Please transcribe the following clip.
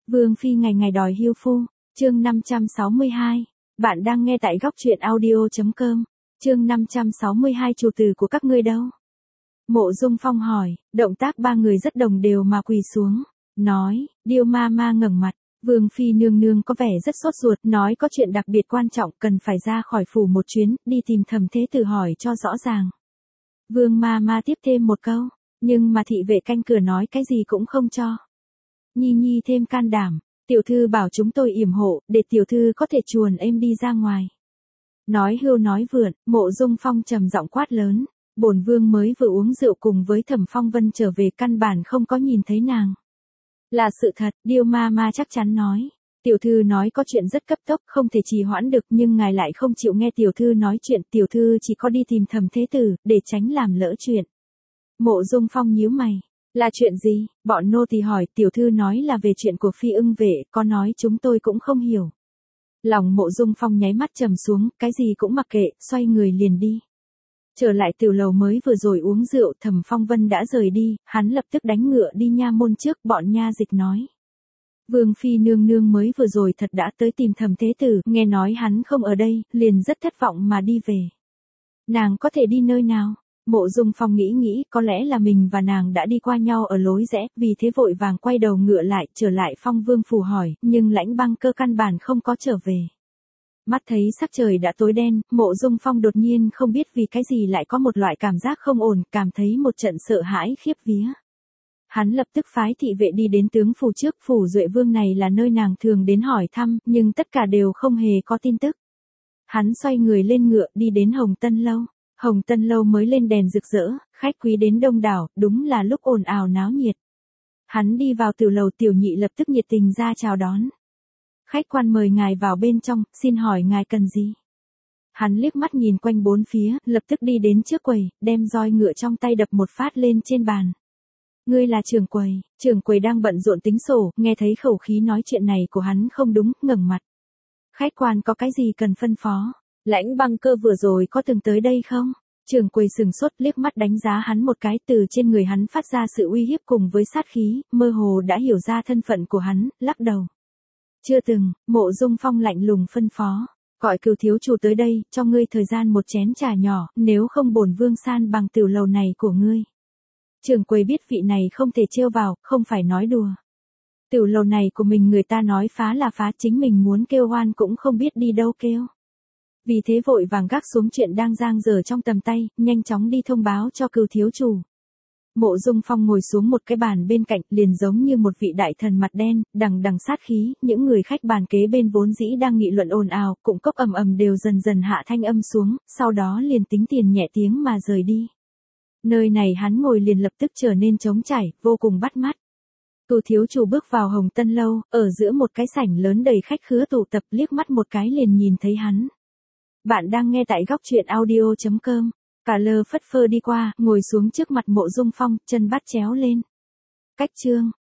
Vương phi ngày ngày đòi hiêu phu, chương 562. Bạn đang nghe tại góc truyện audio.com. Chương 562 chủ tử của các ngươi đâu? Mộ Dung Phong hỏi, động tác ba người rất đồng đều mà quỳ xuống, nói, Điêu ma ma ngẩng mặt, Vương phi nương nương có vẻ rất sốt ruột, nói có chuyện đặc biệt quan trọng cần phải ra khỏi phủ một chuyến, đi tìm Thẩm Thế Tử hỏi cho rõ ràng. Vương ma ma tiếp thêm một câu, nhưng mà thị vệ canh cửa nói cái gì cũng không cho. Nhi Nhi thêm can đảm, tiểu thư bảo chúng tôi yểm hộ, để tiểu thư có thể chuồn êm đi ra ngoài. Nói hưu nói vượn, Mộ Dung Phong trầm giọng quát lớn, bổn vương mới vừa uống rượu cùng với Thẩm Phong Vân trở về, căn bản không có nhìn thấy nàng. Là sự thật, Điêu ma ma chắc chắn nói. Tiểu thư nói có chuyện rất cấp tốc, không thể trì hoãn được, nhưng ngài lại không chịu nghe tiểu thư nói chuyện, tiểu thư chỉ có đi tìm Thẩm Thế Tử, để tránh làm lỡ chuyện. Mộ Dung Phong nhíu mày. Là chuyện gì? Bọn nô tỳ hỏi, tiểu thư nói là về chuyện của Phi Ưng Vệ, có nói chúng tôi cũng không hiểu. Lòng Mộ Dung Phong nháy mắt trầm xuống, cái gì cũng mặc kệ, xoay người liền đi. Trở lại tiểu lầu mới vừa rồi uống rượu, Thẩm Phong Vân đã rời đi, hắn lập tức đánh ngựa đi nha môn trước, bọn nha dịch nói. Vương phi nương nương mới vừa rồi thật đã tới tìm Thẩm Thế Tử, nghe nói hắn không ở đây, liền rất thất vọng mà đi về. Nàng có thể đi nơi nào? Mộ Dung Phong nghĩ có lẽ là mình và nàng đã đi qua nhau ở lối rẽ, vì thế vội vàng quay đầu ngựa lại, trở lại Phong Vương phủ hỏi, nhưng Lãnh Băng Cơ căn bản không có trở về. Mắt thấy sắc trời đã tối đen, Mộ Dung Phong đột nhiên không biết vì cái gì lại có một loại cảm giác không ổn, cảm thấy một trận sợ hãi khiếp vía. Hắn lập tức phái thị vệ đi đến tướng phủ trước, phủ Duệ Vương này là nơi nàng thường đến hỏi thăm, nhưng tất cả đều không hề có tin tức. Hắn xoay người lên ngựa đi đến Hồng Tân Lâu. Hồng Tân Lâu mới lên đèn rực rỡ, khách quý đến đông đảo, đúng là lúc ồn ào náo nhiệt. Hắn đi vào tiểu lầu, tiểu nhị lập tức nhiệt tình ra chào đón. Khách quan mời ngài vào bên trong, xin hỏi ngài cần gì? Hắn liếc mắt nhìn quanh bốn phía, lập tức đi đến trước quầy, đem roi ngựa trong tay đập một phát lên trên bàn. Ngươi là trưởng quầy đang bận rộn tính sổ, nghe thấy khẩu khí nói chuyện này của hắn không đúng, ngẩng mặt. Khách quan có cái gì cần phân phó? Lãnh Băng Cơ vừa rồi có từng tới đây không? Trưởng quầy sừng sốt, liếc mắt đánh giá hắn một cái, từ trên người hắn phát ra sự uy hiếp cùng với sát khí, mơ hồ đã hiểu ra thân phận của hắn, lắc đầu. Chưa từng. Mộ Dung Phong lạnh lùng phân phó. Gọi Cửu thiếu chủ tới đây, cho ngươi thời gian một chén trà nhỏ, nếu không bổn vương san bằng tiểu lầu này của ngươi. Trưởng quầy biết vị này không thể trêu vào, không phải nói đùa. Tiểu lầu này của mình người ta nói phá là phá, chính mình muốn kêu oan cũng không biết đi đâu kêu. Vì thế vội vàng gác xuống chuyện đang dang dở trong tầm tay, nhanh chóng đi thông báo cho Cửu thiếu chủ. Mộ Dung Phong ngồi xuống một cái bàn bên cạnh, liền giống như một vị đại thần mặt đen, đằng đằng sát khí, những người khách bàn kế bên vốn dĩ đang nghị luận ồn ào, cũng cốc ầm ầm đều dần dần hạ thanh âm xuống, sau đó liền tính tiền nhẹ tiếng mà rời đi. Nơi này hắn ngồi liền lập tức trở nên trống trải, vô cùng bắt mắt. Cửu thiếu chủ bước vào Hồng Tân Lâu, ở giữa một cái sảnh lớn đầy khách khứa tụ tập, liếc mắt một cái liền nhìn thấy hắn. Bạn đang nghe tại góc truyện audio.com. Cả lơ phất phơ đi qua, ngồi xuống trước mặt Mộ Dung Phong, chân bắt chéo lên. Cách chương,